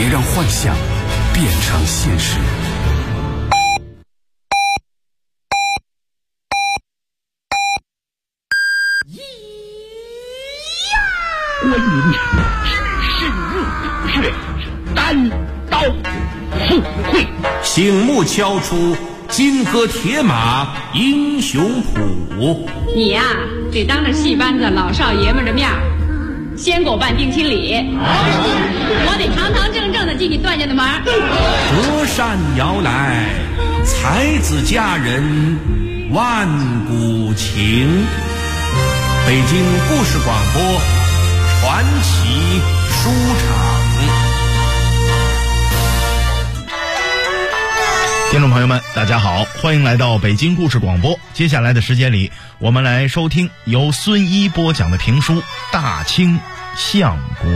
别让幻想变成现实。 观音只深入虎穴，单刀赴会， 醒目敲出金戈铁马英雄谱。 你呀，得当着戏班子老少爷们的面先给我办定亲礼，我得堂堂正正的进你段家的门。 隔山遥来，才子佳人万古情。北京故事广播传奇书场。 听众朋友们大家好，欢迎来到北京故事广播。接下来的时间里，我们来收听由孙一播讲的评书《大清相国》。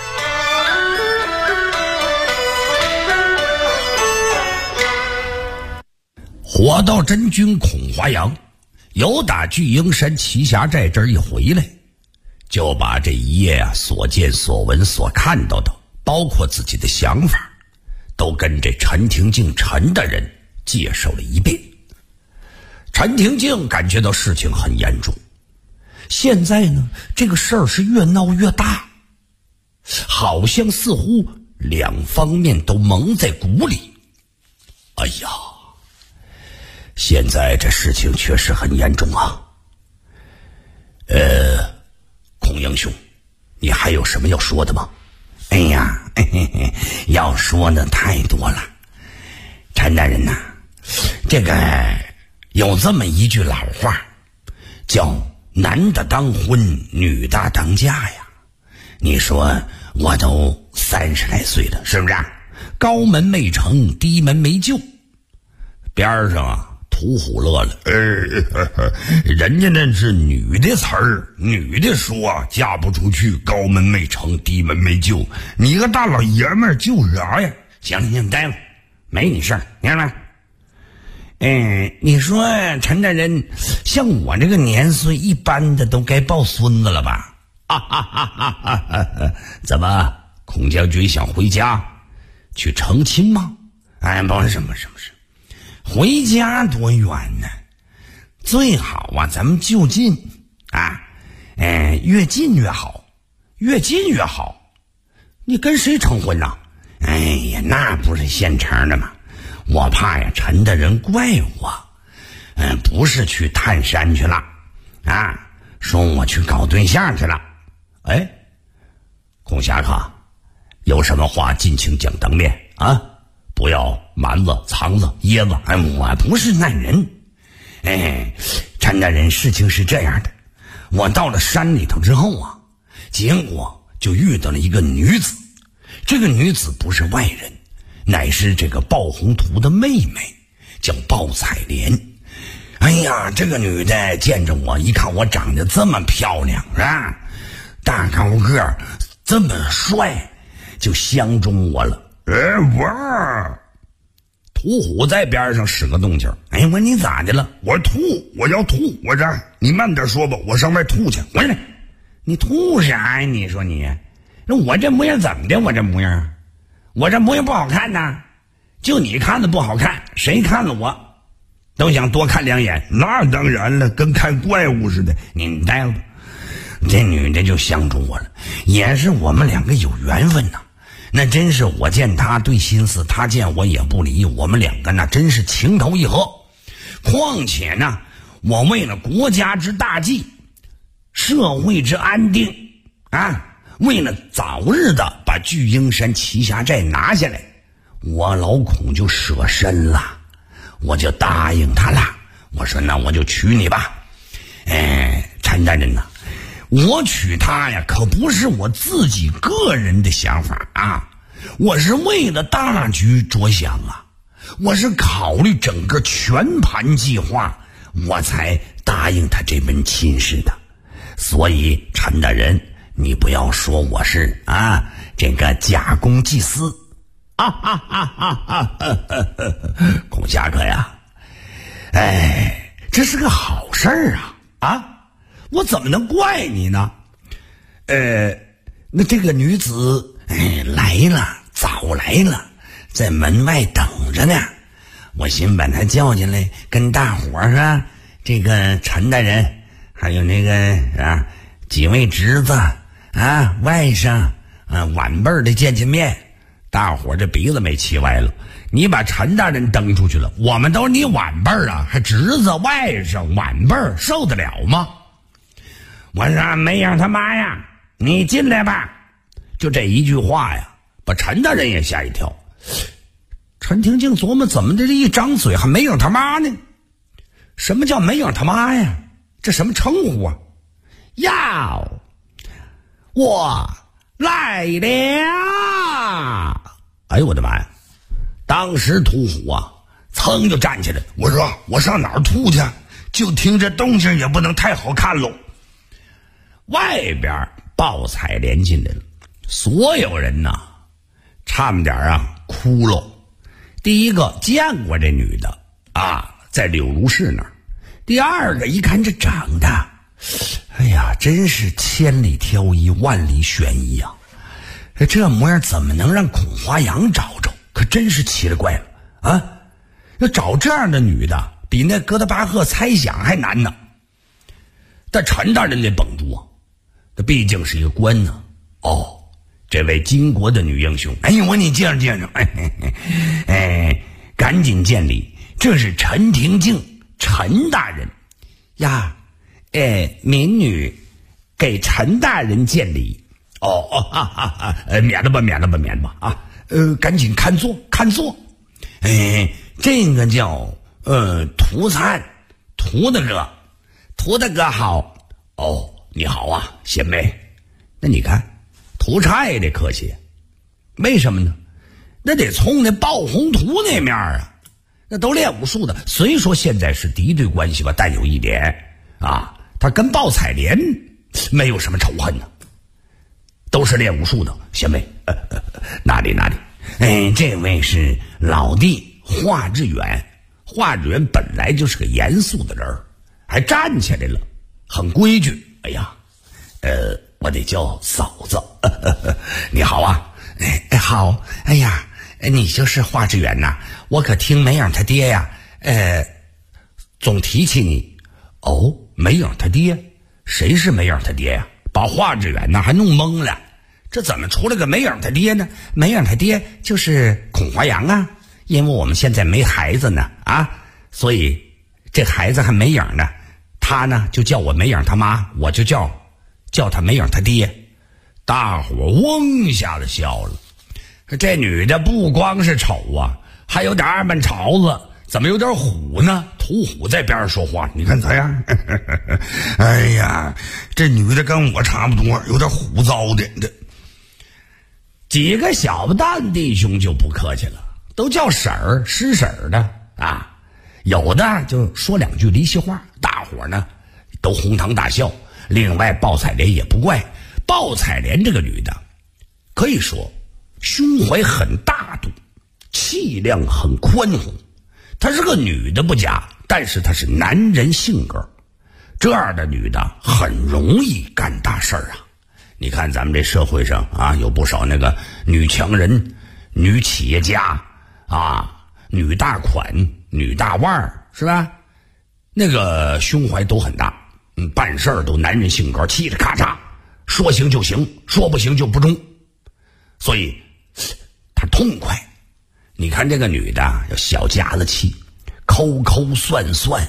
火道真君孔华阳由打巨鹰山奇侠寨这儿一回来，就把这一夜所见所闻所看到的，包括自己的想法，都跟这陈廷敬陈大人介绍了一遍。陈廷敬感觉到事情很严重，现在呢，这个事儿是越闹越大，好像似乎两方面都蒙在鼓里。哎呀，现在这事情确实很严重啊。孔英雄，你还有什么要说的吗？ 哎呀，要说的太多了。陈大人呐，这个有这么一句老话，叫男的当婚，女的当嫁呀。你说我都30来岁了，是不是？高门没成，低门没就。 边上屠虎乐了，人家那是女的词儿，女的说嫁不出去，高门没成，低门没就。你个大老爷们儿救啥呀？ 行，待会没你事儿，明白吗？你说陈大人，像我这个年岁，一般的都该抱孙子了吧？ 怎么，孔将军想回家去成亲吗？ 不是，回家多远呢？最好咱们就近越近越好，越近越好。 你跟谁成婚呐？ 哎呀，那不是现成的吗？我怕呀，陈大人怪我。不是去探山去了说我去搞对象去了。 孔侠客，有什么话尽情讲当面不要瞒子藏子掖子。 我不是那人。陈大人，事情是这样的，我到了山里头之后结果就遇到了一个女子。这个女子不是外人，乃是这个鲍宏图的妹妹，叫鲍彩莲。哎呀，这个女的见着我，一看我长得这么漂亮大高个儿，这么帅，就相中我了。 屠虎在边上使个动静。 我说你咋的了？ 我要吐，我这你慢点说吧，我上外吐去。 回来，你吐啥呀？你说你，我这模样怎么的？我这模样不好看呐？就你看的不好看，谁看了我都想多看两眼。 那当然了，跟看怪物似的。 你待会吧。这女的就相中我了，也是我们两个有缘分呐。那真是我见她对心思，她见我也不离，我们两个那真是情投意合。况且呢，我为了国家之大计，社会之安定为了早日的把巨鹰山奇侠寨拿下来，我老孔就舍身了，我就答应他了。我说那我就娶你吧。陈大人呐，我娶她呀，可不是我自己个人的想法我是为了大局着想我是考虑整个全盘计划，我才答应他这门亲事的。所以陈大人，你不要说我是这个假公济私孔侠客呀， 这是个好事儿我怎么能怪你呢？那这个女子来了， 早来了，在门外等着呢。我寻把他叫进来，跟大伙儿啊，这个陈大人，还有那个几位侄子啊、外甥啊、晚辈的见面。大伙儿这鼻子没气歪了，你把陈大人蹬出去了，我们都是你晚辈啊，还侄子、外甥、晚辈，受得了吗？我说没让他妈呀，你进来吧。就这一句话呀，把陈大人也吓一跳。陈廷敬琢磨，怎么的这一张嘴还没有他妈呢？什么叫没有他妈呀？这什么称呼啊？呀，我来了！哎呦我的妈呀！当时屠虎啊，噌就站起来。我说我上哪儿吐去？就听这动静也不能太好看喽。外边鲍彩莲进来了，所有人呐，差不点哭喽。第一个见过这女的啊，在柳如是那儿；第二个一看这长得，哎呀，真是千里挑一，万里选一啊！这模样怎么能让孔华阳找着？可真是奇了怪了啊！要找这样的女的，比那哥德巴赫猜想还难呢。但陈大人得绷住啊，他毕竟是一个官呢。哦。这位巾帼的女英雄，哎呦我你见着，赶紧见礼，这是陈廷敬，陈大人呀，民女给陈大人见礼。免了吧啊，赶紧看座，这个叫涂灿，涂大哥好。哦，你好啊，贤妹。那你看。涂灿也得客气，为什么呢？那得从那鲍宏图那面啊，那都练武术的。虽说现在是敌对关系吧，但有一点啊，他跟鲍彩莲没有什么仇恨呢，都是练武术的。贤妹，哪里？这位是老弟华志远。华志远本来就是个严肃的人，还站起来了，很规矩。哎呀，我得叫嫂子。你好啊。好。哎呀，你就是华志远呐，我可听梅影他爹呀总提起你。哦，梅影他爹？谁是梅影他爹呀？把华志远呢还弄懵了，这怎么出来个梅影他爹呢？梅影他爹就是孔华阳啊，因为我们现在没孩子呢啊，所以这孩子还梅影呢，他呢就叫我梅影他妈，我就叫他梅影他爹。大伙嗡一下子笑了。这女的不光是丑啊，还有点二半槽子，怎么有点虎呢？屠虎在边上说话，你看咋样？哎呀，这女的跟我差不多，有点虎糟的。几个小不蛋弟兄就不客气了，都叫婶儿、师婶儿的啊，有的就说两句离奇话，大伙呢都哄堂大笑。另外鲍彩莲也不怪，鲍彩莲这个女的可以说胸怀很大度，气量很宽宏。她是个女的不假，但是她是男人性格，这样的女的很容易干大事儿啊。你看咱们这社会上啊，有不少那个女强人、女企业家啊，女大款、女大腕儿，是吧？那个胸怀都很大，办事儿都男人性格，气着咔嚓，说行就行，说不行就不中，所以他痛快。你看这个女的有小家子气，抠抠算算，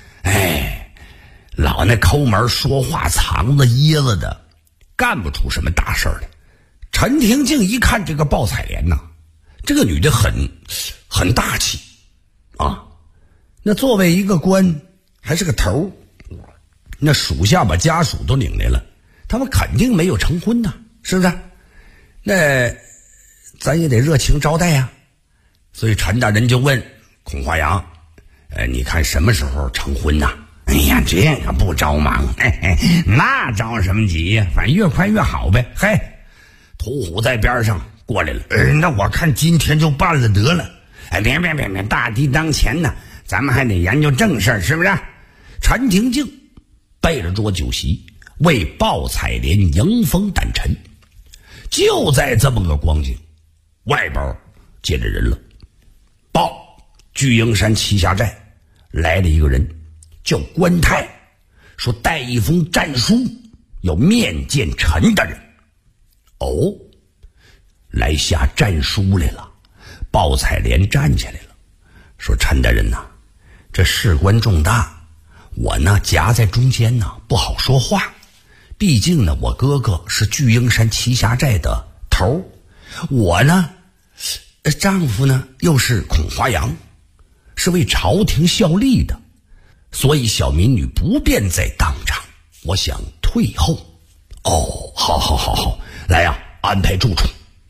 老那抠门说话藏着掖着的，干不出什么大事来。陈廷敬一看这个鲍彩莲呐，这个女的很大气啊，那作为一个官还是个头，那属下把家属都领来了，他们肯定没有成婚呐，是不是？那咱也得热情招待呀。所以陈大人就问孔华阳，你看什么时候成婚呐？哎呀，这个不着忙，那着什么急呀？反正越快越好呗。嘿，屠虎在边上过来了，那我看今天就办了得了。别，大敌当前呢，咱们还得研究正事儿，是不是？陈廷敬备了桌酒席，为鲍彩莲迎风诞辰。就在这么个光景， 外边接着人了，报巨鹰山栖霞寨来了一个人，叫关泰，说带一封战书，要面见陈大人。哦，来下战书来了。鲍采莲站起来了，说陈大人呐，这事关重大，我呢夹在中间呢，不好说话。毕竟呢，我哥哥是巨鹰山栖霞寨的头，我呢丈夫呢又是孔华阳，是为朝廷效力的，所以小民女不便在当场，我想退后。哦，好，来呀，安排住处。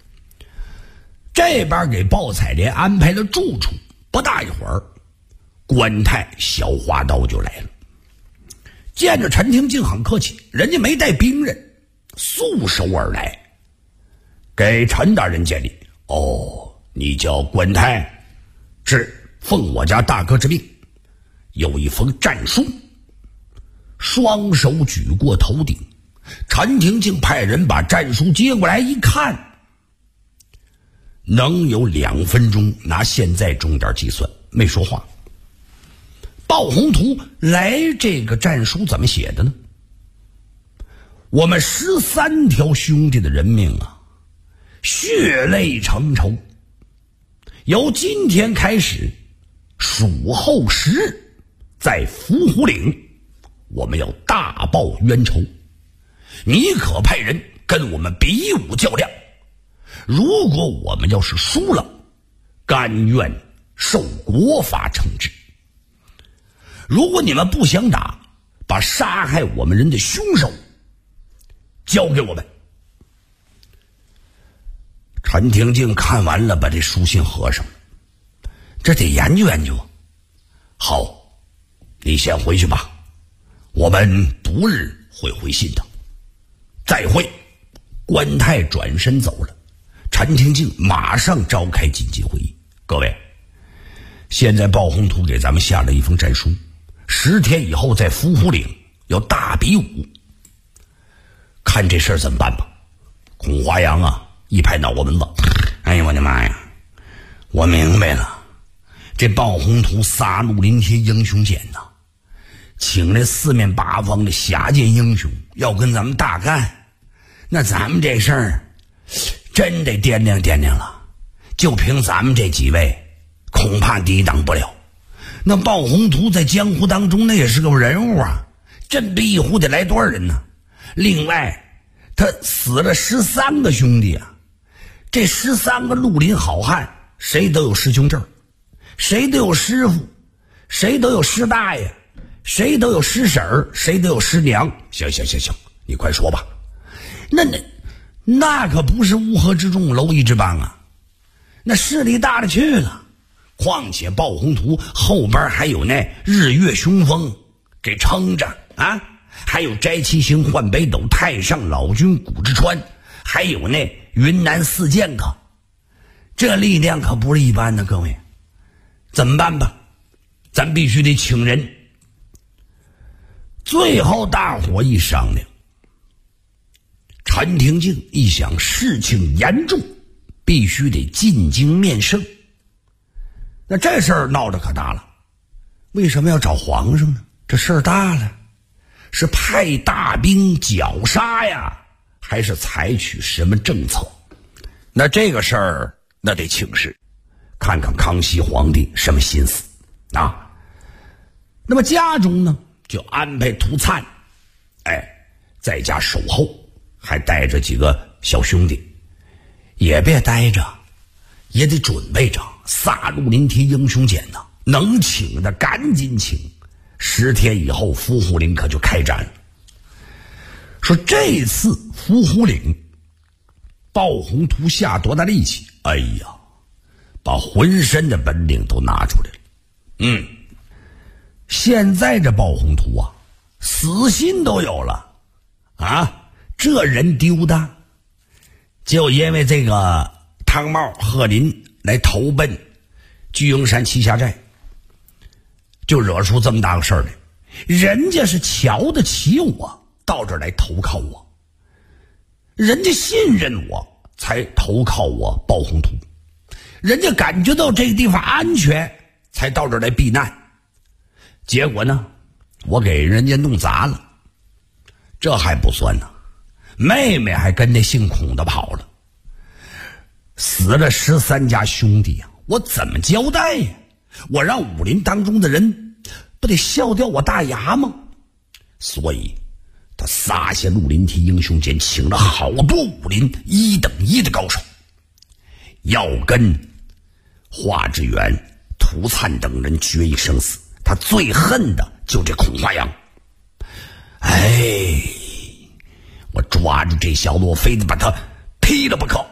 这边给鲍采莲安排了住处，不大一会儿，关泰小花刀就来了。见着陈廷敬很客气，人家没带兵刃，素手而来，给陈大人见礼。哦，你叫关泰，是奉我家大哥之命，有一封战书。双手举过头顶，陈廷敬派人把战书接过来一看，能有2分钟，拿现在钟点计算，没说话。鲍宏图来这个战书怎么写的呢？我们13条兄弟的人命啊，血泪成仇，由今天开始数后10日，在伏虎岭我们要大报冤仇，你可派人跟我们比武较量，如果我们要是输了，甘愿受国法惩治。如果你们不想打，把杀害我们人的凶手交给我们。陈廷敬看完了，把这书信合上，这得研究研究。好，你先回去吧，我们不日会回信的。再会。关泰转身走了，陈廷敬马上召开紧急会议。各位，现在鲍宏图给咱们下了一封战书，10天以后在伏虎岭要大比武，看这事儿怎么办吧。孔华阳啊一拍脑瓜门子，哎呀我的妈呀，我明白了，这鲍宏图杀戮临天英雄简呐，请来4面8方的侠剑英雄要跟咱们大干，那咱们这事儿真得掂量掂量了。就凭咱们这几位恐怕抵挡不了。那鲍宏图在江湖当中那也是个人物啊，振臂一呼得来多少人呢？另外他死了13个兄弟啊，这13个绿林好汉谁都有师兄证，谁都有师傅，谁都有师大爷，谁都有师婶儿，谁都有师娘。行，你快说吧。那可不是乌合之众蝼蚁之邦啊，那势力大了去了。况且鲍宏图后边还有那日月雄风给撑着啊，还有斋七星换北斗太上老君谷之川，还有那云南四剑客，这力量可不是一般的。各位怎么办吧？咱必须得请人。最后大伙一商量，陈廷敬一想事情严重，必须得进京面圣。那这事儿闹得可大了，为什么要找皇上呢？这事儿大了，是派大兵绞杀呀，还是采取什么政策？那这个事儿那得请示，看看康熙皇帝什么心思啊。那么家中呢就安排涂灿在家守候，还带着几个小兄弟，也别待着，也得准备着，杀戮临天英雄简呐，能请的赶紧请，10天以后伏虎岭可就开战了。说这次伏虎岭鲍宏图下多大力气，哎呀，把浑身的本领都拿出来了。现在这鲍宏图啊，死心都有了啊，这人丢的就因为这个汤茂贺林来投奔巨鹰山栖霞寨，就惹出这么大个事儿来。人家是瞧得起我，到这儿来投靠我，人家信任我， 才投靠我包宏图，人家感觉到这个地方安全，才到这儿来避难。结果呢，我给人家弄砸了。这还不算呢，妹妹还跟那姓孔的跑了，死了13家兄弟呀，我怎么交代呀？我让武林当中的人不得笑掉我大牙吗？所以他撒下绿林梯英雄间，请了好多武林1等1的高手，要跟华志远、涂灿等人决一生死。他最恨的就这孔华阳。我抓住这小子，我非得把他劈了不可。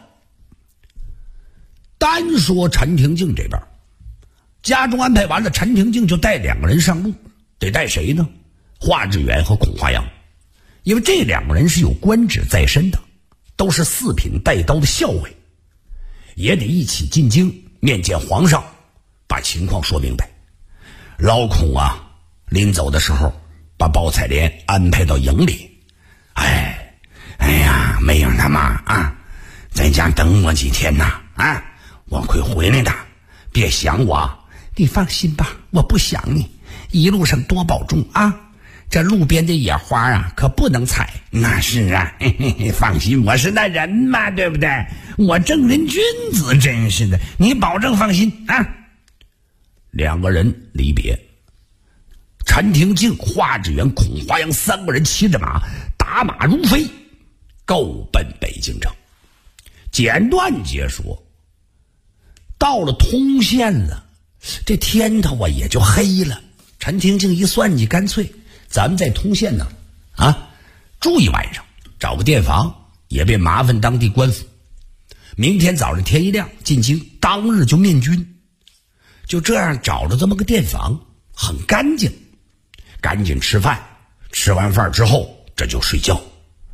单说陈廷敬这边，家中安排完了，陈廷敬就带2个人上路，得带谁呢？华志远和孔华阳，因为这2个人是有官职在身的，都是4品带刀的校尉，也得一起进京面见皇上，把情况说明白。老孔啊，临走的时候把包彩莲安排到营里。哎呀，梅英他妈啊，在家等我几天呐啊，我会回来的，别想我。你放心吧，我不想你，一路上多保重啊。这路边的野花啊，可不能采。那是啊，放心，我是那人嘛，对不对？我正人君子，真是的，你保证放心啊。2个人离别，陈廷敬、华志远、孔华阳3个人骑着马，打马如飞，够奔北京城。简短截说，到了通县了，这天头啊也就黑了。陈廷敬一算计，干脆咱们在通县呢住一晚上，找个店房，也别麻烦当地官府。明天早上天一亮进京，当日就面军。就这样找了这么个店房，很干净，赶紧吃饭，吃完饭之后这就睡觉。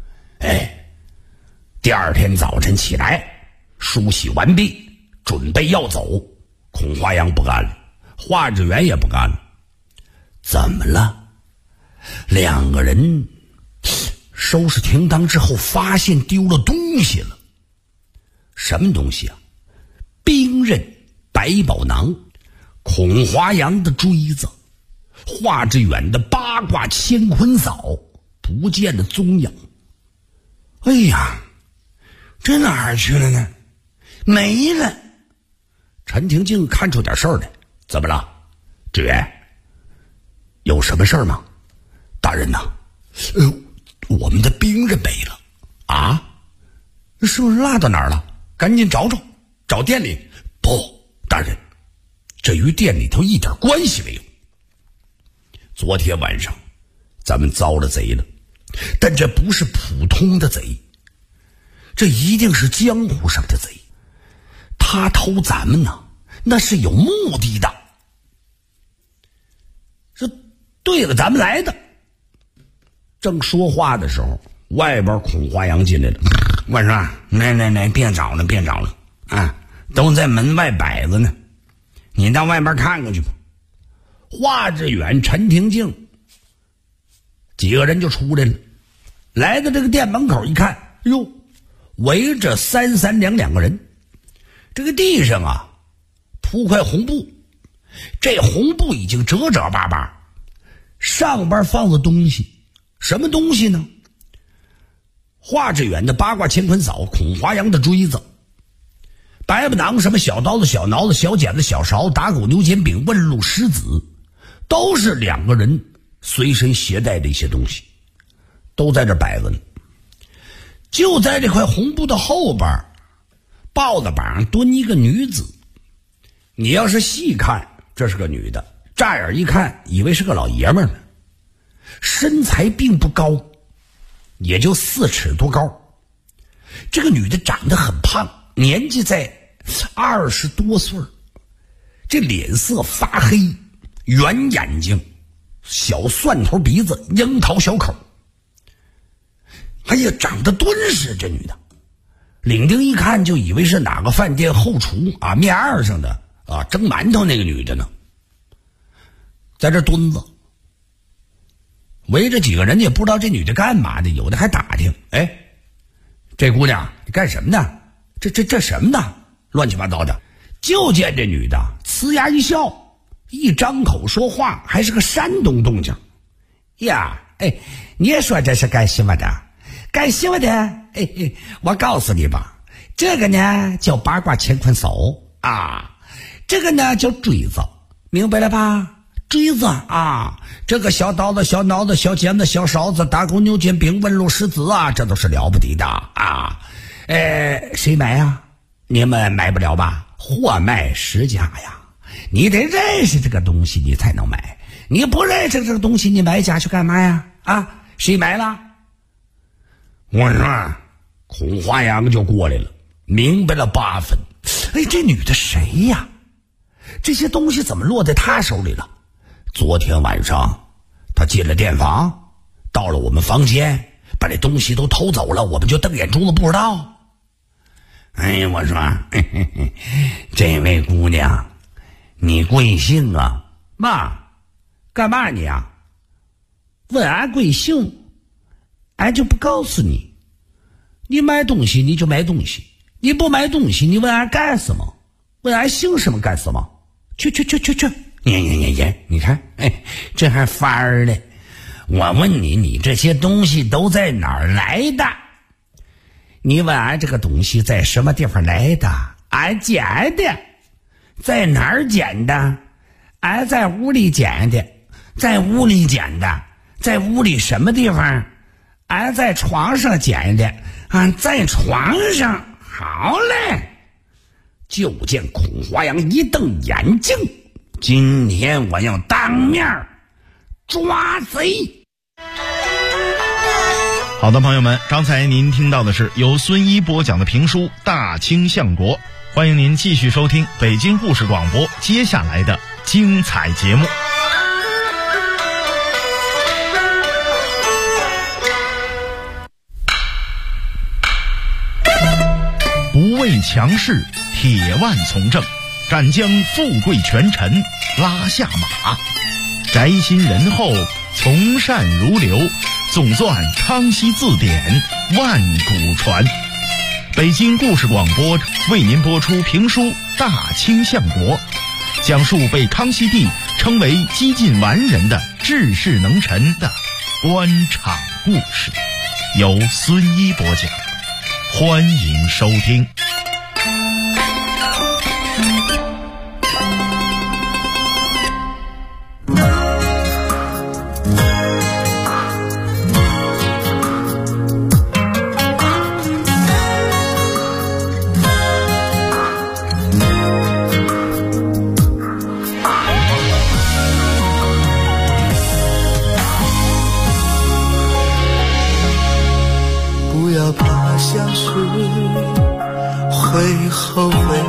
第2天早晨起来，梳洗完毕，准备要走。孔华阳不干了，华志远也不干了。怎么了？2个人收拾停当之后，发现丢了东西了。什么东西啊？兵刃、百宝囊，孔华阳的锥子，华志远的八卦乾坤扫，不见了踪影。哎呀，这哪儿去了呢？没了。陈廷敬看出点事儿来。怎么了？志远，有什么事儿吗？大人呐，我们的兵刃没了。啊？是不是落到哪儿了？赶紧找找，找店里。不，大人，这与店里头一点关系没有。昨天晚上咱们遭了贼了，但这不是普通的贼，这一定是江湖上的贼。他偷咱们呢，那是有目的的，是对了咱们来的。正说话的时候，外边孔华阳进来了。我说来，别找了啊，都在门外摆着呢，你到外边看看去吧。华志远、陈廷敬几个人就出来了，来到这个店门口一看，哟，围着3、3、2个人。这个地上啊铺块红布，这红布已经褶褶巴巴，上边放着东西。什么东西呢？华志远的八卦乾坤扫，孔华阳的锥子，百宝囊，什么小刀子、小挠子、小剪子、小勺、打狗牛肩柄、问路狮子，都是2个人随身携带的一些东西，都在这摆着呢。就在这块红布的后边，豹子膀上蹲一个女子。你要是细看，这是个女的，乍眼一看以为是个老爷们儿呢。身材并不高，也就4尺多高。这个女的长得很胖，年纪在20多岁，这脸色发黑，圆眼睛，小蒜头鼻子，樱桃小口。哎呀，长得敦实，这女的。领丁一看就以为是哪个饭店后厨啊，面二上的啊蒸馒头那个女的呢，在这蹲着。围着几个人也不知道这女的干嘛的，有的还打听。哎，这姑娘你干什么呢？ 这什么呢？乱七八糟的。就见这女的呲牙一笑，一张口说话还是个山东动静。呀，你也说这是干什么的？干什么的？我告诉你吧，这个呢叫八卦乾坤手啊，这个呢叫锥子，明白了吧？锥子啊，这个小刀子、小脑子、小尖子、小勺子、大弓牛肩兵、纹路石子啊，这都是了不得的啊。谁买啊？你们买不了吧？货卖实价呀，你得认识这个东西你才能买，你不认识这个东西你买家去干嘛呀？啊，谁买了？我说孔华阳就过来了，明白了8分。这女的谁呀？这些东西怎么落在她手里了？昨天晚上她进了店房，到了我们房间，把这东西都偷走了，我们就瞪眼珠子不知道。我说这位姑娘你贵姓啊？妈，干嘛你啊？问俺贵姓，俺就不告诉你。你买东西你就买东西，你不买东西你问俺干什么？问俺姓什么干什么？去，你看，这还法儿呢。我问你，你这些东西都在哪儿来的？你问俺这个东西在什么地方来的？俺捡的。在哪儿捡的？俺在屋里捡的。在屋里捡的。在屋里什么地方？俺在床上捡的。俺在床上。好嘞。就见孔华阳一瞪眼睛，今天我要当面抓贼。 好的，朋友们，刚才您听到的是由孙一播讲的评书《大清相国》，欢迎您继续收听北京故事广播接下来的精彩节目。不畏强势，铁腕从政，敢将富贵权臣拉下马，宅心仁厚，从善如流，总算康熙字典，万古传。北京故事广播为您播出评书《大清相国》，讲述被康熙帝称为几近完人的治世能臣的官场故事，由孙一播讲，欢迎收听。 会后悔，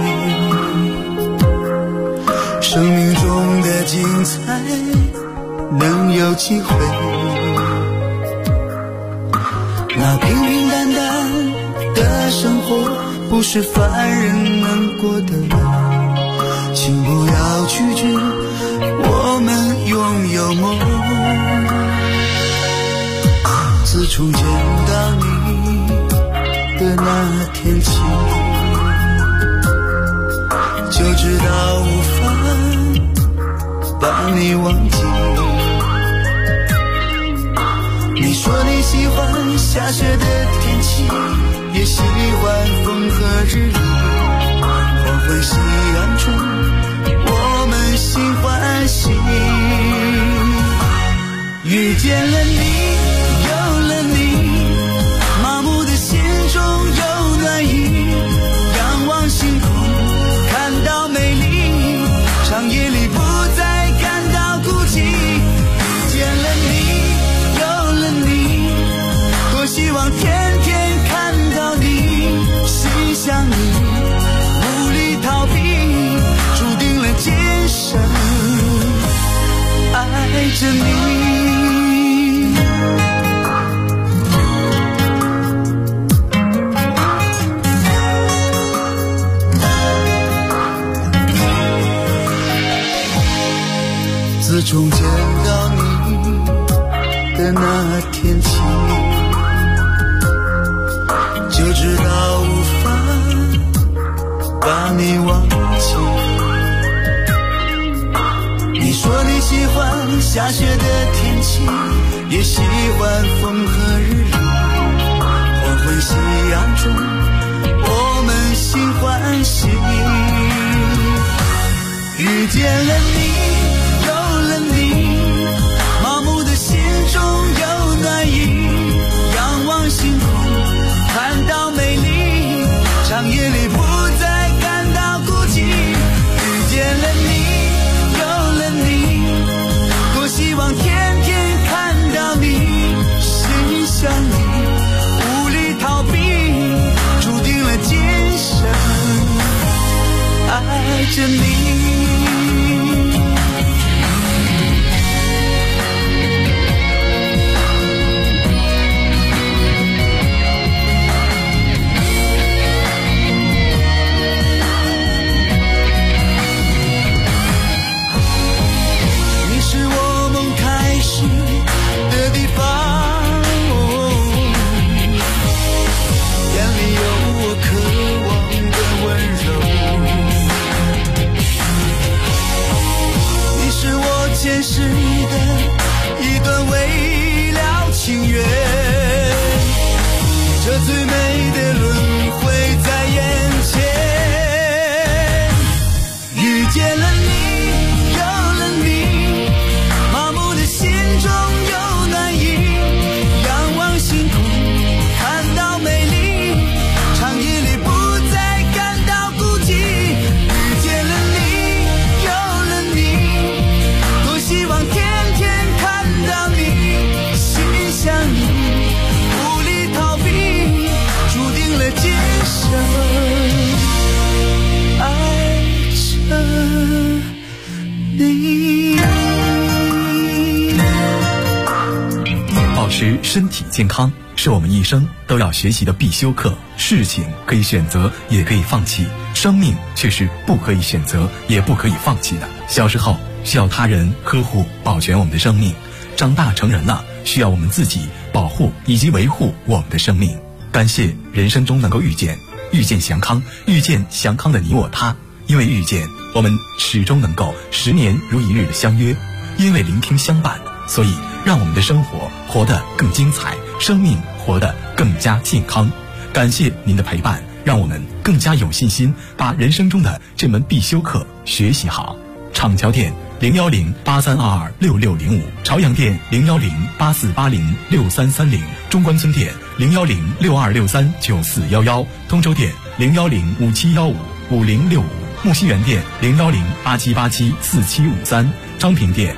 生命中的精彩能有机会，那平平淡淡的生活不是凡人能过的，请不要拒绝我们拥有梦。自从见到你的那天起，就知道无法把你忘记。你说你喜欢下雪的天气，也喜欢风和日丽，黄昏夕阳中我们心欢喜。遇见了你，有了你，麻木的心中有暖意，仰望星空看到美丽，长夜里不再感到孤寂。遇见了你，有了你，多希望天天看到你，心想你，无力逃避，注定了今生爱着你。自从见到你的那天起，就知道无法把你忘记。你说你喜欢下雪的天气，也喜欢风和日丽。黄昏夕阳中，我们心欢喜。遇见了你，有了你，麻木的心中有暖意。仰望星空，看到美丽，长夜里不再感到孤寂。遇见了你，有了你，多希望天天看到你，心想你，无力逃避，注定了今生爱着你。的地方，眼里有我渴望的温柔。你是我前世的一段未了情缘，这最美的轮回在眼前。遇见了你， 保持身体健康是我们一生都要学习的必修课。事情可以选择，也可以放弃，生命却是不可以选择，也不可以放弃的。小时候需要他人呵护保全我们的生命，长大成人了需要我们自己保护以及维护我们的生命。感谢人生中能够遇见祥康，遇见祥康的你我他。因为遇见，我们始终能够10年如一日的相约；因为聆听相伴，所以让我们的生活活得更精彩，生命活得更加健康。感谢您的陪伴，让我们更加有信心把人生中的这门必修课学习好。厂桥店010-8322-6605，朝阳店010-8480-6330，中关村店010-6263-9411，通州店010-5715-5065，木樨园店010-8787-4753，昌平店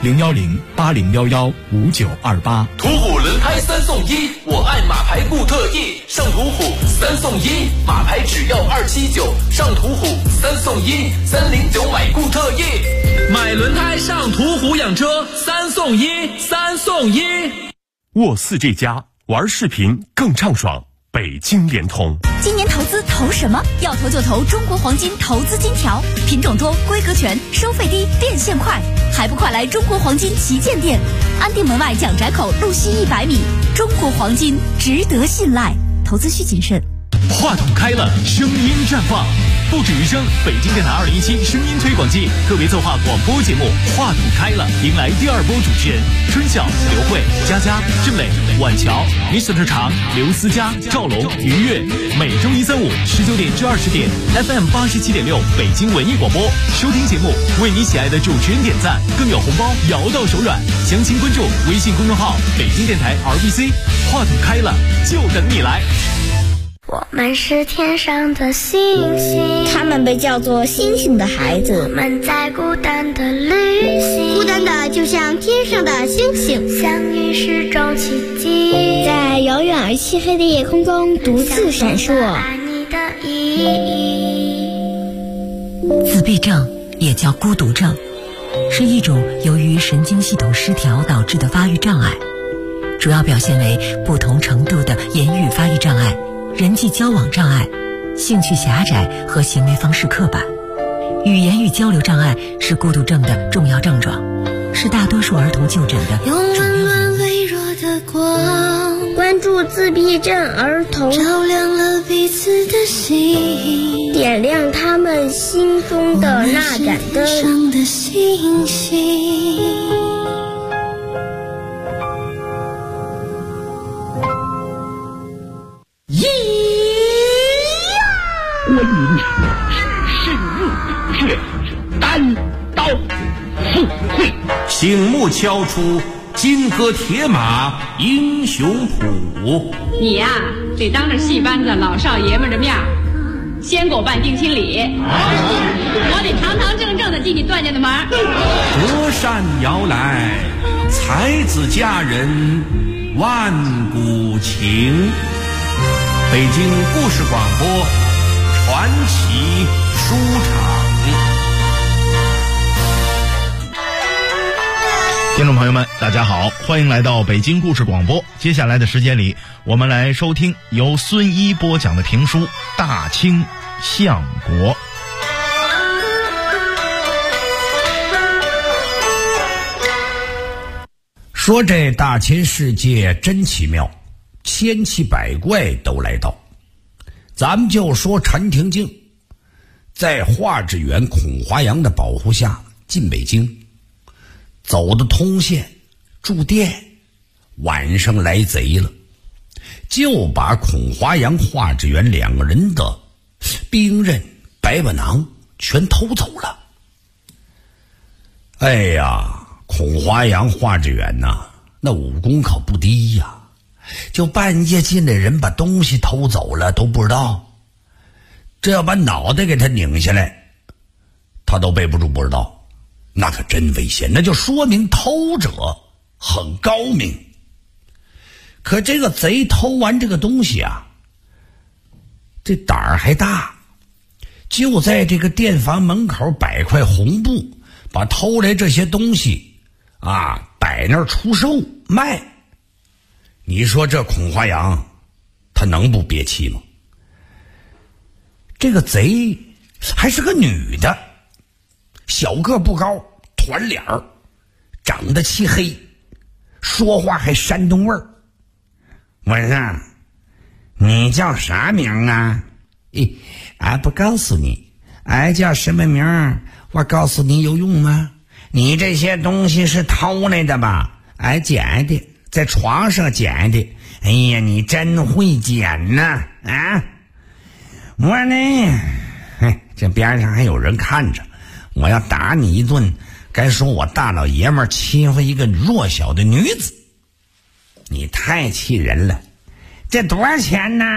010-8011-5928。 途虎轮胎3送1，我爱马牌固特异，上途虎3送1，马牌只要279，上途虎3送1，309买固特异，买轮胎上途虎养车3送1，3送1。 沃4G+玩视频更畅爽，北京联通。 今年投资投什么？要投就投中国黄金投资金条，品种多，规格全，收费低，变现快，还不快来中国黄金旗舰店，安定门外蒋宅口路西100米。中国黄金值得信赖，投资需谨慎。 话筒开了，声音绽放。不止于声，北京电台2017声音推广季特别策划广播节目《话筒开了》，迎来第2波主持人春晓、刘慧、佳佳、郑磊、婉乔、Mr. 常、刘思佳、赵龙、于越。每周1、3、5 19点至20点 FM 87.6北京文艺广播，收听节目为你喜爱的主持人点赞，更有红包摇到手软。详情关注微信公众号北京电台 RBC。话筒开了，就等你来。 我们是天上的星星， 他们被叫做星星的孩子。 我们在孤单的旅行， 孤单的就像天上的星星， 相遇是种奇迹， 在遥远而漆黑的夜空中独自闪烁。 爱你的意义。 自闭症也叫孤独症，是一种由于神经系统失调导致的发育障碍，主要表现为不同程度的言语发育障碍、人际交往障碍、兴趣狭窄和行为方式刻板。语言与交流障碍是孤独症的重要症状，是大多数儿童就诊的主要原因。 用温暖微弱的光， 关注助自闭症儿童， 照亮了彼此的心， 点亮他们心中的那盏灯。 上的星星。 关云深入血单刀赴会， 醒目敲出金戈铁马英雄谱。 你呀，得当着戏班子老少爷们的面先给我办定亲礼，我得堂堂正正的进你段家的门。 隔山摇来，才子佳人万古情。北京故事广播传奇书场。 听众朋友们，大家好，欢迎来到北京故事广播。接下来的时间里，我们来收听由孙一播讲的评书《大清相国》。 说这大千世界真奇妙，千奇百怪都来到。咱们就说陈廷敬在华志远、孔华阳的保护下进北京，走的通县住店，晚上来贼了，就把孔华阳、华志远两个人的兵刃、百把囊全偷走了。哎呀，孔华阳、华志远呐，那武功可不低呀，就半夜进来人把东西偷走了都不知道，这要把脑袋给他拧下来，他都背不住不知道，那可真危险，那就说明偷者很高明。可这个贼偷完这个东西啊，这胆儿还大，就在这个店房门口摆块红布，把偷来这些东西啊摆那儿出售卖。你说这孔华阳他能不憋气吗？这个贼还是个女的，小个不高，团脸儿，长得漆黑，说话还山东味儿。我说你叫啥名啊？俺不告诉你，俺叫什么名我告诉你有用吗？你这些东西是偷来的吧？俺捡的，在床上捡的。哎呀，你真会捡呐！啊，我呢，这边上还有人看着，我要打你一顿，该说我大老爷们欺负一个弱小的女子，你太气人了。这多少钱呢？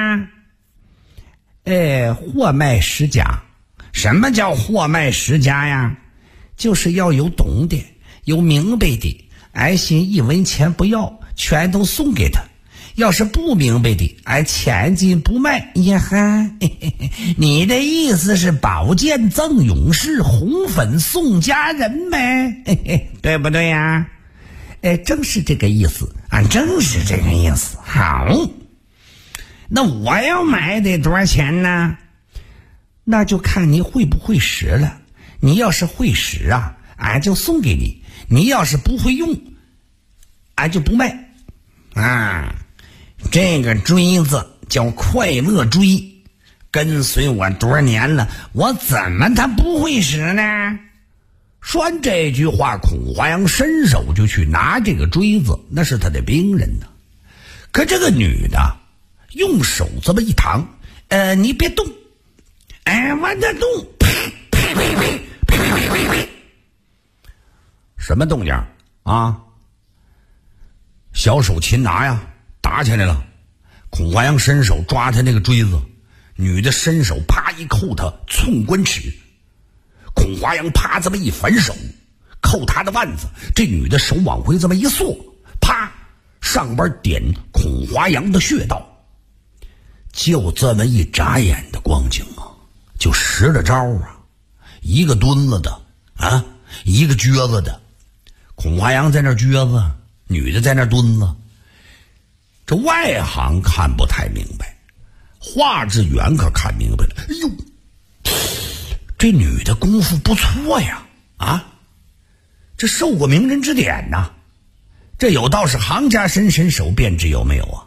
货卖10家。什么叫货卖10家呀？就是要有懂的，有明白的，俺心1文钱不要，全都送给他。要是不明白的，俺千金不卖。呀哈，你的意思是宝剑赠勇士，红粉送佳人呗？对不对呀？正是这个意思，俺正是这个意思。好，那我要买得多少钱呢？那就看你会不会使了。你要是会使啊，俺就送给你；你要是不会用，俺就不卖。啊，这个锥子叫快乐锥，跟随我多少年了，我怎么他不会使呢？说完这句话，孔华阳伸手就去拿这个锥子，那是他的兵刃呢。可这个女的用手这么一挡，你别动，我的动，呸呸呸呸呸呸呸呸，什么动静啊？小手擒拿呀，打起来了。孔华阳伸手抓他那个锥子，女的伸手啪一扣他寸关尺。孔华阳啪这么一反手，扣他的腕子，这女的手往回这么一缩，啪上边点孔华阳的穴道。就这么一眨眼的光景啊，就使了招啊，一个蹲了的啊，一个撅子的。孔华阳在那撅子，女的在那蹲了。这外行看不太明白，华志远可看明白了。哎呦，这女的功夫不错呀！啊，这受过名人指点呐。这有道是行家伸伸手便知有没有啊？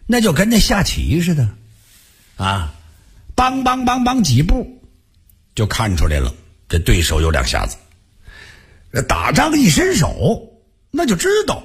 那就跟那下棋似的啊，梆梆梆梆几步就看出来了，这对手有两下子。这打仗一伸手那就知道。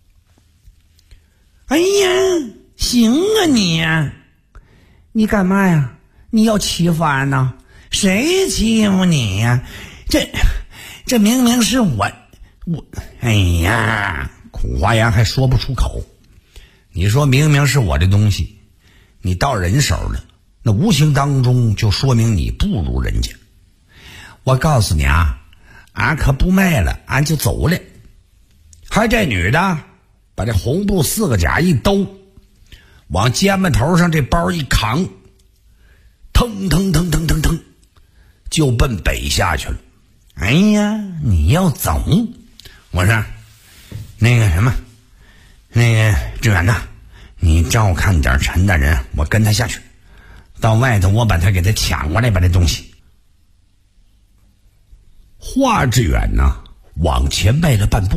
哎呀，行啊你呀，你干嘛呀？你要欺负俺呢？谁欺负你呀？这明明是我，哎呀，孔华阳还说不出口。你说明明是我的东西，你到人手了，那无形当中就说明你不如人家。我告诉你啊，俺可不卖了，俺就走了。还这女的把这红布4个甲一兜，往肩膀头上这包一扛，腾腾腾腾腾腾就奔北下去了。哎呀，你要走？我说那个什么，那个志远呐，你照看点陈大人，我跟他下去，到外头我把他给他抢过来，把这东西。华志远呢往前迈了半步。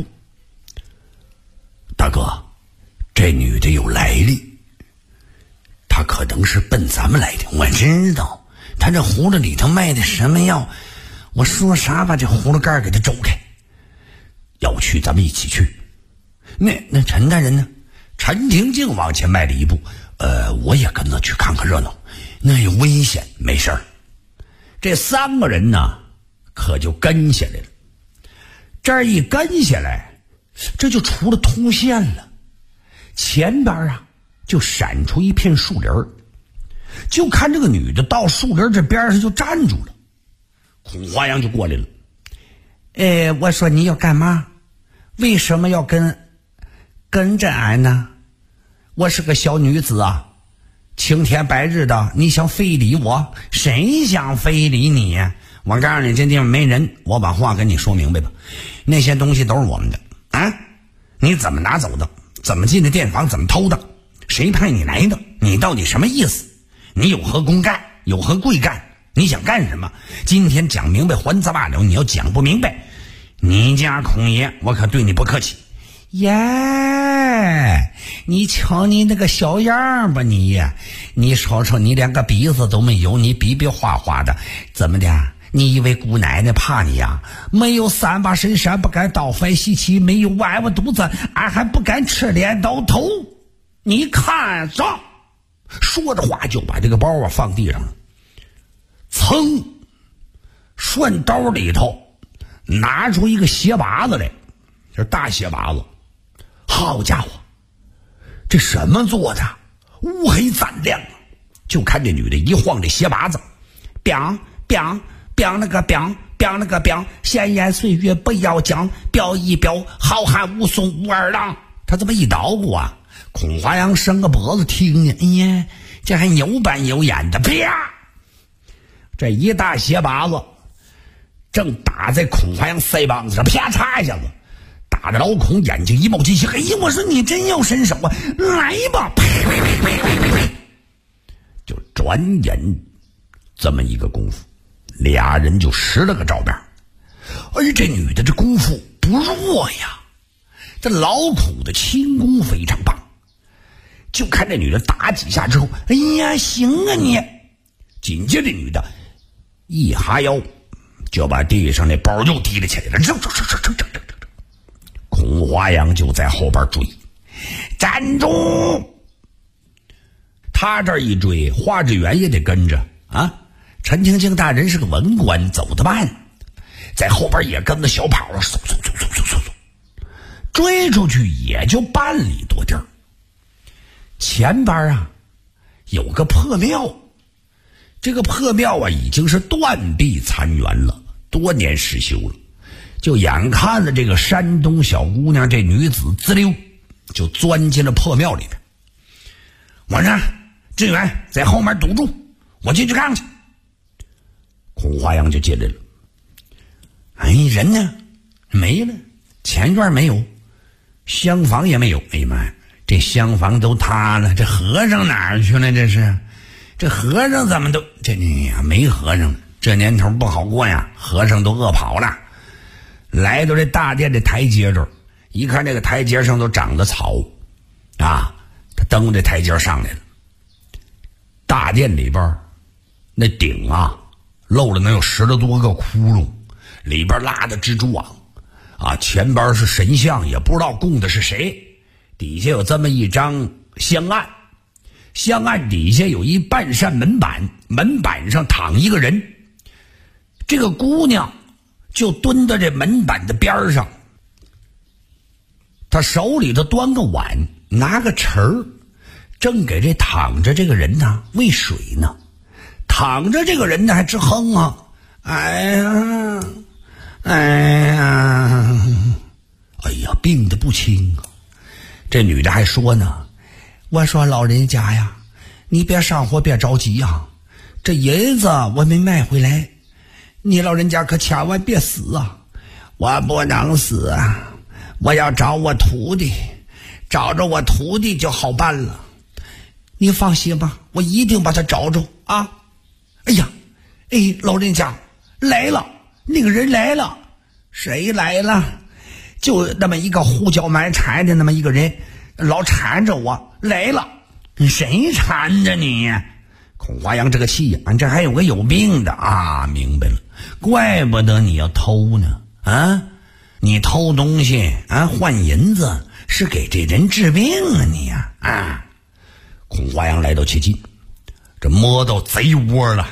大哥，这女的有来历，她可能是奔咱们来的。我知道她这葫芦里头卖的什么药，我说啥把这葫芦盖给她周开。要去咱们一起去。那陈大人呢？陈廷敬往前迈了一步，我也跟着去看看热闹，那有危险，没事儿。这3个人呢可就跟下来了。这儿一跟下来，这就出了通线了。前边啊就闪出一片树林，就看这个女的到树林这边上就站住了。孔华阳就过来了。我说你要干嘛？为什么要跟着俺呢？我是个小女子啊，青天白日的，你想非礼我？谁想非礼你呀？我告诉你，这地方没人，我把话跟你说明白吧。那些东西都是我们的啊，你怎么拿走的？怎么进的店房？怎么偷的？谁派你来的？你到底什么意思？你有何公干？有何贵干？你想干什么？今天讲明白还则罢了，你要讲不明白，你家孔爷我可对你不客气。耶，你瞧你那个小样吧，你瞅瞅，你连个鼻子都没有，你比比划划的，怎么的？你以为姑奶奶怕你呀？没有3把神山不敢倒翻西岐，没有歪我肚子俺还不敢吃镰刀头。你看着，说着话就把这个包啊放地上了，噌，顺兜里头拿出一个鞋拔子来，这大鞋拔子。好家伙，这什么做的？乌黑锃亮。就看这女的一晃这鞋拔子，biang biang biang 那个 biang biang 那个 biang， 闲言碎语不要讲，飙一飙，好汉武松武二郎。他这么一捣鼓啊，孔华阳伸个脖子听见，哎呀，这还有板有眼的，啪！这一大鞋拔子正打在孔华阳腮帮子上，啪嚓一下子，打着老孔眼睛一冒金星。哎呀，我说你真要伸手啊，来吧！就转眼这么一个功夫，俩人就使了个照面。哎，这女的这功夫不弱呀，这老孔的轻功非常棒。就看这女的打几下之后，哎呀，行啊你！紧接着女的一哈腰，就把地上那包又提了起来了。孔华阳就在后边追，站住！他这一追，华志远也得跟着啊。陈廷敬大人是个文官，走得慢，在后边也跟着小跑了，嗖嗖嗖嗖嗖嗖，追出去也就半里多地儿。前边啊有个破庙，这个破庙啊已经是断壁残垣了，多年失修了。就眼看着这个山东小姑娘这女子滋溜就钻进了破庙里面。我说志远在后面堵住，我进去看看去。孔华阳就进来了。哎，人呢？没了，前院没有，厢房也没有。哎呀妈呀，这厢房都塌了，这和尚哪儿去了？这和尚怎么都没和尚，这年头不好过呀，和尚都饿跑了。来到这大殿的台阶这儿，一看这个台阶上都长着草啊，他蹬这台阶上来了。大殿里边那顶啊漏了能有10多个窟窿，里边拉的蜘蛛网啊，前边是神像，也不知道供的是谁。底下有这么一张香案，香案底下有一半扇门板，门板上躺一个人。这个姑娘就蹲在这门板的边上，她手里头端个碗，拿个匙儿，正给这躺着这个人呢喂水呢。躺着这个人呢还直哼啊，哎呀哎呀，哎呀，病得不轻啊。这女的还说呢，我说老人家呀，你别上火，别着急啊，这银子我没卖回来，你老人家可千万别死啊。我不能死啊，我要找我徒弟，找着我徒弟就好办了。你放心吧，我一定把他找着啊。哎呀，哎，老人家来了，那个人来了。谁来了？就那么一个胡搅蛮缠的那么一个人，老缠着我来了。谁缠着你？孔华阳这个气呀，这还有个有病的啊！明白了，怪不得你要偷呢啊！你偷东西啊，换银子是给这人治病啊你呀啊！孔华阳来到其近，这摸到贼窝了。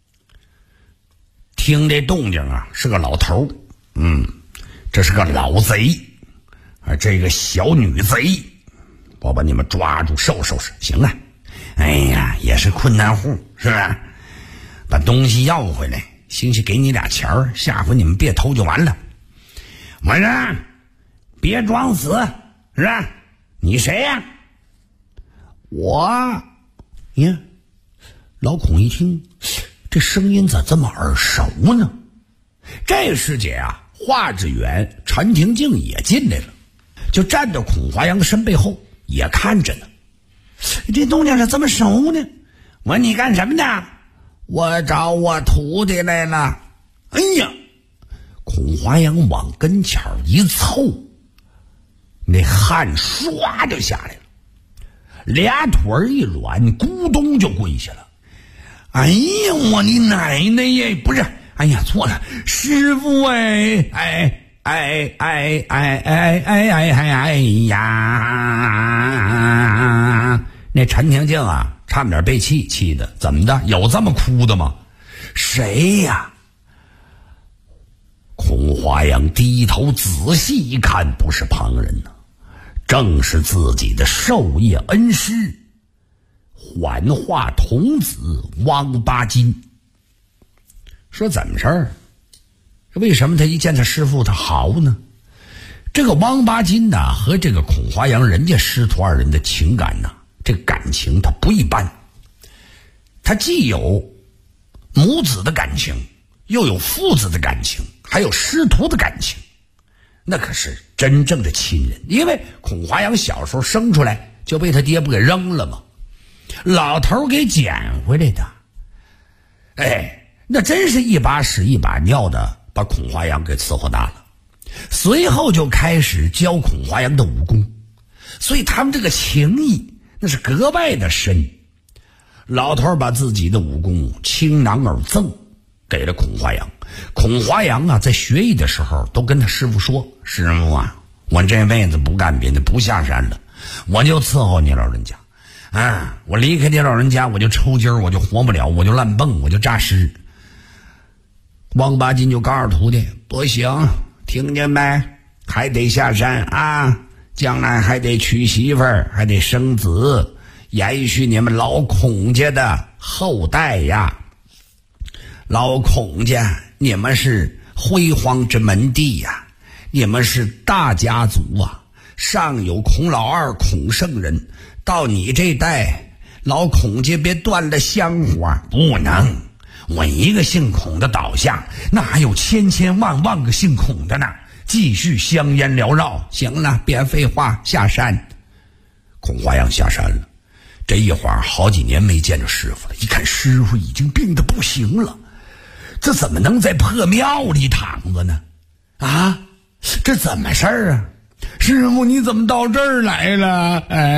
听这动静啊，是个老头，这是个老贼啊，这个小女贼，我把你们抓住收拾收拾。行啊，哎呀，也是困难户是吧？把东西要回来，兴许给你俩钱儿，下回你们别偷就完了。我说别装死是吧？你谁呀？我呀，老孔一听这声音咋这么耳熟呢？这时节啊，华志远、陈廷敬也进来了，就站到孔华阳的身背后也看着呢。这动静是这么熟呢？我说你干什么呢？我找我徒弟来了。哎呀，孔华阳往跟前一凑，那汗唰就下来了，俩腿一软，咕咚就跪下了。哎呀，我的奶奶呀！不是，哎呀，错了，师傅哎呀！那陈廷敬啊，差点被气的。怎么的？有这么哭的吗？谁呀？孔华阳低头仔细一看，不是旁人呢，正是自己的授业恩师缓化童子汪八金。说怎么事儿？为什么他一见他师父他嚎呢？这个汪八金呢，和这个孔华阳人家师徒二人的情感呢，这感情他不一般。他既有母子的感情，又有父子的感情，还有师徒的感情，那可是真正的亲人。因为孔华阳小时候生出来就被他爹不给扔了嘛，老头给捡回来的。哎，那真是一把屎一把尿的把孔华阳给伺候大了。随后就开始教孔华阳的武功，所以他们这个情谊那是格外的深。老头把自己的武功倾囊而赠给了孔华阳。孔华阳啊，在学艺的时候都跟他师傅说，师傅啊，我这辈子不干别的，不下山了，我就伺候你老人家啊！我离开你老人家，我就抽筋，我就活不了，我就烂蹦，我就诈尸。汪八金就告诉徒弟，不行，听见没？还得下山啊！将来还得娶媳妇儿，还得生子，延续你们老孔家的后代呀！老孔家，你们是辉煌之门第呀，你们是大家族啊！上有孔老二、孔圣人，到你这代，老孔家别断了香火，不能！我一个姓孔的倒下，那还有千千万万个姓孔的呢，继续香烟缭绕。行了，别废话，下山。孔华阳下山了，这一会儿好几年没见着师傅了，一看师傅已经病得不行了，这怎么能在破庙里躺着呢？啊，这怎么事儿啊？ 师傅你怎么到这儿来了？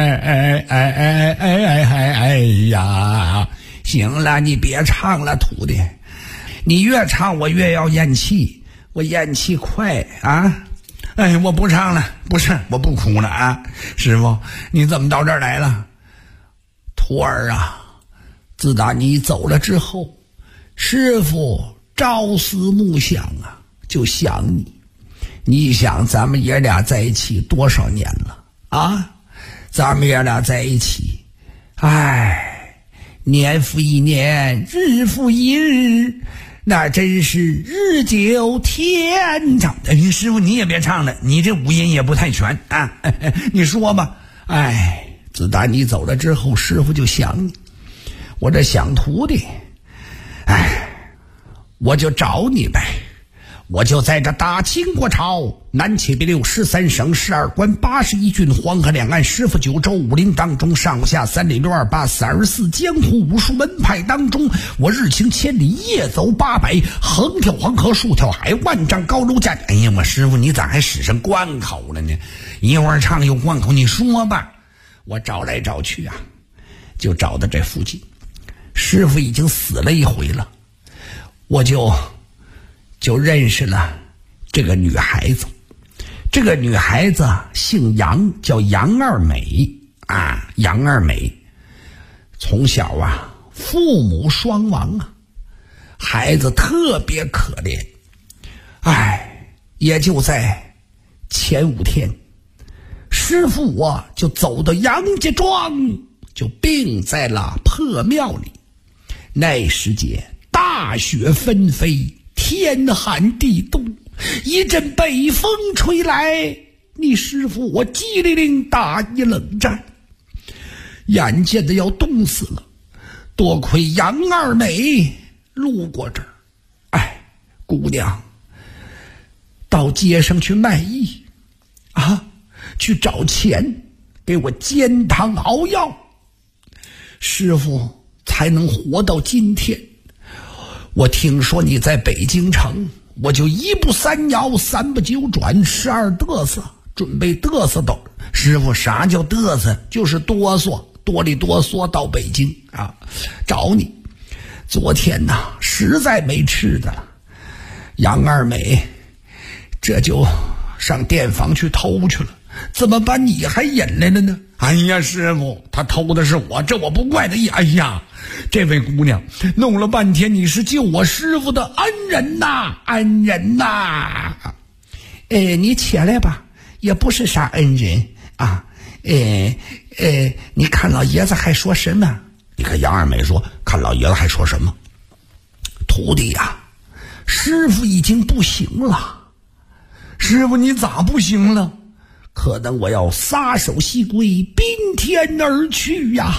哎呀！行了，你别唱了，徒弟，你越唱我越要咽气，我咽气快啊！哎，我不唱了，不是，我不哭了啊！师傅，你怎么到这儿来了？徒儿啊，自打你走了之后，师傅朝思暮想啊，就想你。你想咱们爷俩在一起多少年了啊？咱们爷俩在一起，哎，年复一年，日复一日，那真是日久天长。师傅你也别唱了，你这五音也不太全啊。你说吧。哎，自打你走了之后，师傅就想你，我这想徒弟，哎，我就找你呗。我就在这大清国朝南启北六13省12关81郡黄河两岸10府9州5陵当中，上下3里628 34江湖武术门派当中，我日行千里夜走800，横跳黄河竖跳海，万丈高楼架。哎呀，我师傅你咋还使上贯口了呢？一会儿唱又贯口，你说吧。我找来找去啊，就找到这附近，师傅已经死了一回了，我就认识了这个女孩子。这个女孩子姓杨，叫杨二美啊。杨二美从小啊父母双亡啊，孩子特别可怜。哎，也就在前5天，师傅我就走到杨家庄，就病在了破庙里。那时节大雪纷飞，天寒地冻，一阵北风吹来，你师傅我机灵灵打一冷战，眼见的要冻死了。多亏杨二美路过这儿，哎，姑娘到街上去卖艺啊，去找钱给我煎汤熬药，师傅才能活到今天。我听说你在北京城，我就1步3摇3步9转12嘚瑟，准备嘚瑟到。师傅啥叫嘚瑟？就是哆嗦，哆里哆嗦到北京啊，找你。昨天呐，实在没吃的了，杨二美这就上店房去偷去了，怎么把你还引来了呢？哎呀，师傅，他偷的是我，这我不怪他。哎呀，这位姑娘，弄了半天你是救我师傅的恩人呐，恩人呐！你起来吧，也不是啥恩人啊。你看老爷子还说什么？你看杨二美说，看老爷子还说什么？徒弟呀，师傅已经不行了。师傅你咋不行了？可能我要撒手西归，宾天而去呀。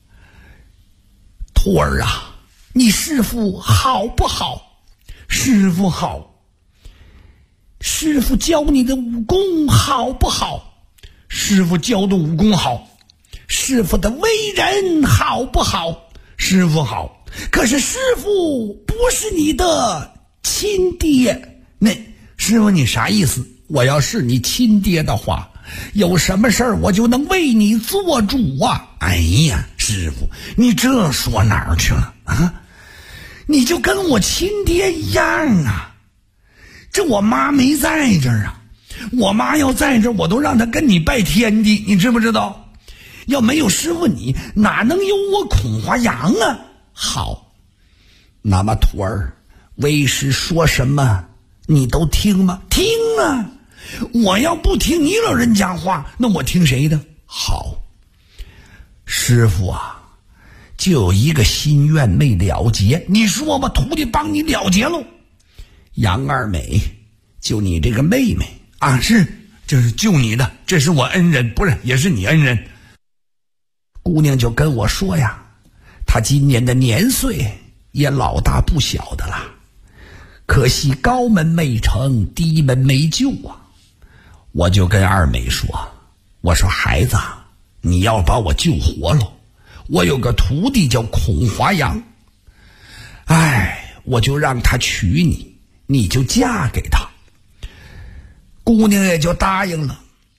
徒儿啊，你师傅好不好？师傅好。师傅教你的武功好不好？师傅教的武功好。师傅的为人好不好？师傅好。可是师傅不是你的亲爹。那师傅你啥意思？我要是你亲爹的话，有什么事儿我就能为你做主啊。哎呀，师傅你这说哪儿去了啊？你就跟我亲爹一样啊。这我妈没在这儿啊，我妈要在这儿，我都让她跟你拜天地，你知不知道？要没有师傅你哪能有我孔华阳啊？好，那么徒儿，为师说什么你都听吗？听啊！我要不听你老人家话，那我听谁的？好，师傅啊，就有一个心愿没了结，你说吧，徒弟帮你了结喽。杨二美，就你这个妹妹啊，是，就是救你的，这是我恩人，不是，也是你恩人。姑娘就跟我说呀，她今年的年岁也老大不小的了，可惜高门没成，低门没就啊。我就跟二美说，我说孩子，你要把我救活了，我有个徒弟叫孔华阳，哎，我就让他娶你，你就嫁给他。姑娘也就答应了。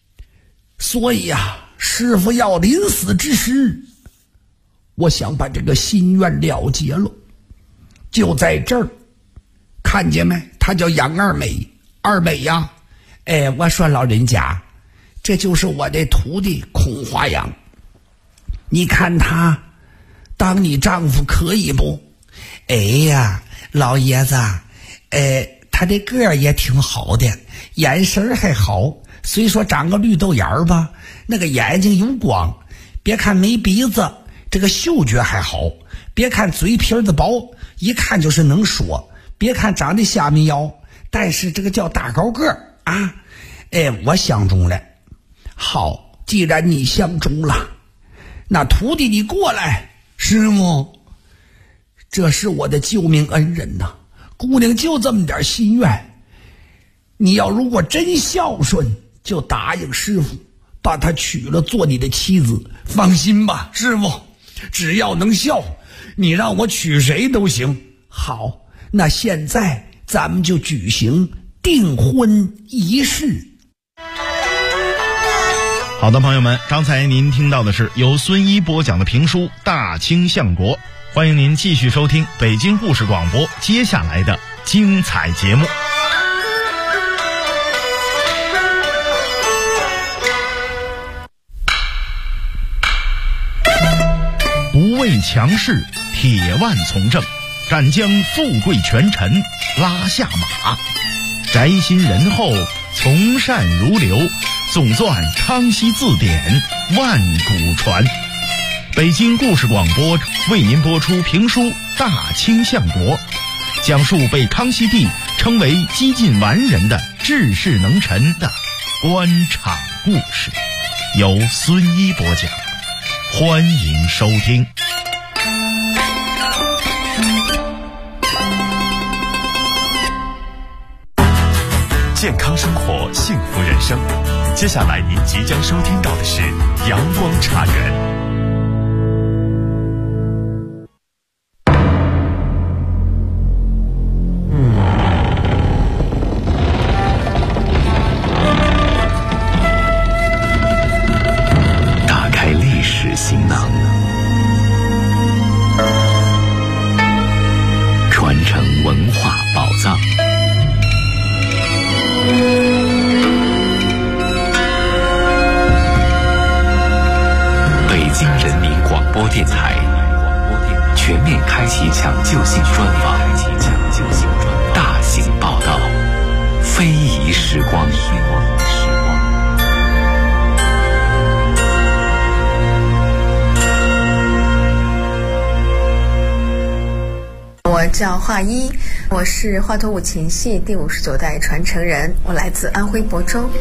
所以啊，师傅要临死之时，我想把这个心愿了结了。就在这儿，看见没？他叫杨二美，二美呀，我说老人家，这就是我的徒弟孔华阳，你看他当你丈夫可以不？哎呀，老爷子，他的个儿也挺好的，眼神还好，虽说长个绿豆眼儿吧，那个眼睛有光，别看没鼻子，这个嗅觉还好，别看嘴皮子薄，一看就是能说，别看长得虾米腰，但是这个叫大高个儿啊。我相中了。好，既然你相中了，那徒弟你过来。师母，这是我的救命恩人呐，姑娘就这么点心愿，你要如果真孝顺，就答应师傅把她娶了做你的妻子。放心吧，师傅，只要能孝，你让我娶谁都行。好，那现在咱们就举行订婚仪式。 好的，朋友们，刚才您听到的是由孙一播讲的评书《大清相国》，欢迎您继续收听北京故事广播接下来的精彩节目。不畏强势，铁腕从政，敢将富贵权臣拉下马，宅心仁厚，从善如流，总纂康熙字典，万古传。北京故事广播为您播出评书《大清相国》，讲述被康熙帝称为几近完人的治世能臣的官场故事，由孙一播讲，欢迎收听。 健康生活，幸福人生。接下来您即将收听到的是阳光茶园。 打开历史行囊，传承文化宝藏。北京人民广播电台全面开启抢救性专访，大型报道，非遗时光。 我叫华一，我是华佗五禽戏第59代传承人，我来自安徽亳州。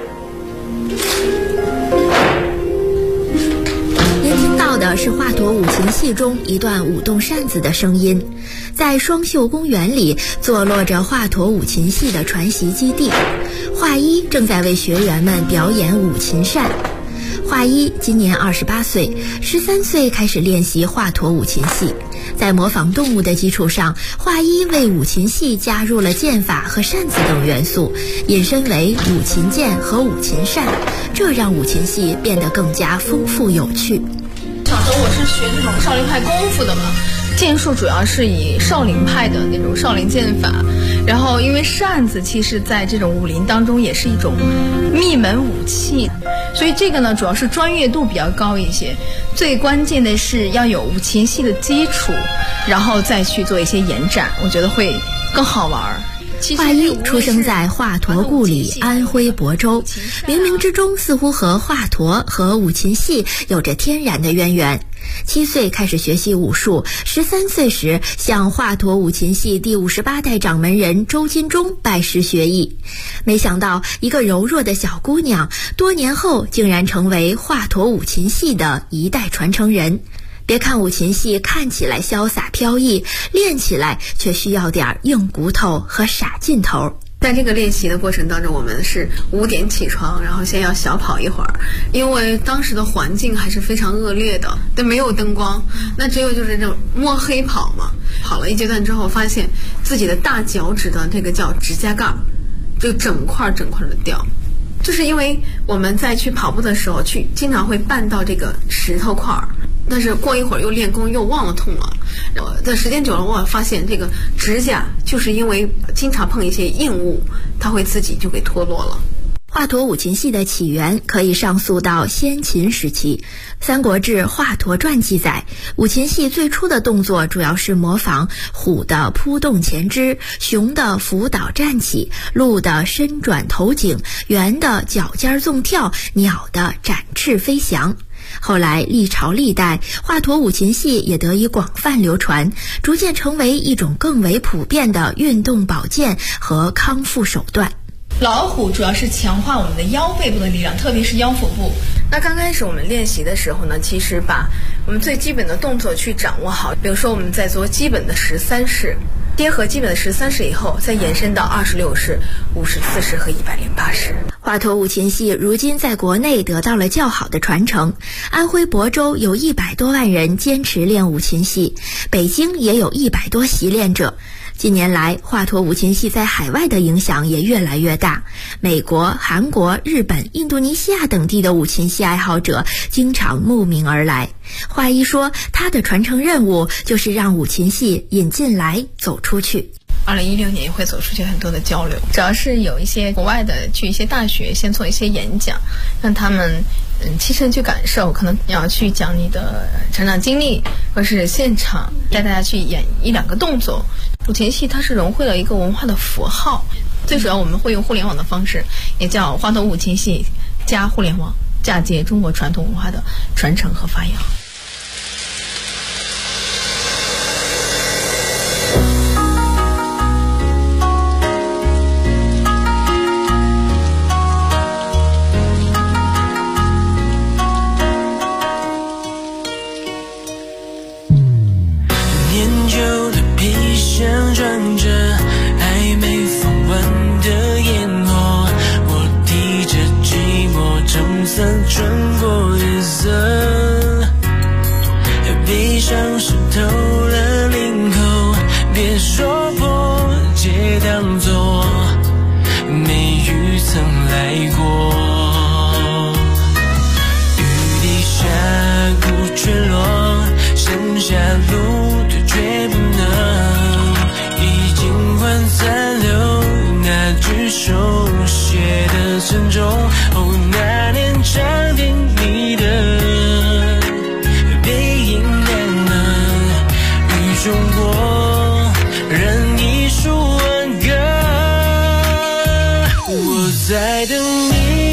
您听到的是华佗五禽戏中一段舞动扇子的声音。在双秀公园里坐落着华佗五禽戏的传习基地，华一正在为学员们表演五禽扇。华一今年28岁，13岁开始练习华佗五禽戏。在模仿动物的基础上，华一为五禽戏加入了剑法和扇子等元素，引申为五禽剑和五禽扇，这让五禽戏变得更加丰富有趣。 小时候我是学那种少林派功夫的嘛，剑术主要是以少林派的那种少林剑法，然后因为扇子其实在这种武林当中也是一种秘门武器，所以这个呢主要是专业度比较高一些，最关键的是要有五禽戏的基础，然后再去做一些延展，我觉得会更好玩。 华一出生在华佗故里安徽亳州，冥冥之中似乎和华佗和五禽戏有着天然的渊源。7岁开始学习武术，13岁时向华佗五禽戏第58代掌门人周金忠拜师学艺。没想到一个柔弱的小姑娘，多年后竟然成为华佗五禽戏的一代传承人。别看五禽戏看起来潇洒飘逸，练起来却需要点硬骨头和傻劲头。 在这个练习的过程当中，我们是5点起床，然后先要小跑一会儿，因为当时的环境还是非常恶劣的，但没有灯光，那只有就是这种摸黑跑嘛。跑了一阶段之后，发现自己的大脚趾的这个叫指甲盖就整块的掉， 就是因为我们在去跑步的时候经常会绊到这个石头块儿，但是过一会儿又练功又忘了痛了。但时间久了，我发现这个指甲就是因为经常碰一些硬物，它会自己就给脱落了。 华佗五禽戏的起源可以上溯到先秦时期，《三国志·华佗传》记载，五禽戏最初的动作主要是模仿虎的扑动前肢，熊的伏倒站起，鹿的伸转头颈，猿的脚尖纵跳，鸟的展翅飞翔。后来历朝历代，华佗五禽戏也得以广泛流传，逐渐成为一种更为普遍的运动保健和康复手段。 老虎主要是强化我们的腰背部的力量，特别是腰腹部。那刚开始我们练习的时候呢，其实把我们最基本的动作去掌握好，比如说我们在做基本的13式，结合基本的13式以后，再延伸到26式、54式和108式。 华佗五禽戏如今在国内得到了较好的传承，安徽亳州有100多万人坚持练五禽戏，北京也有100多习练者。近年来，华佗五禽戏在海外的影响也越来越大，美国、韩国、日本、印度尼西亚等地的五禽戏爱好者经常慕名而来。华一说，他的传承任务就是让五禽戏引进来走出去。 2016年也会走出去很多的交流，主要是有一些国外的去一些大学先做一些演讲，让他们亲身去感受，可能你要去讲你的成长经历，或是现场带大家去演1-2个动作。五禽戏它是融汇了一个文化的符号，最主要我们会用互联网的方式，也叫华佗五禽戏加互联网，嫁接中国传统文化的传承和发扬。 转着还没放完的烟火，我提着寂寞撑伞穿过夜色，背上湿透了领口，别说破，皆当作没雨曾来过。雨滴下孤坠落，剩下路途却不能残留那句手写的沉重。哦，那年长点你的背影难能与中国人一书挽歌。我在等你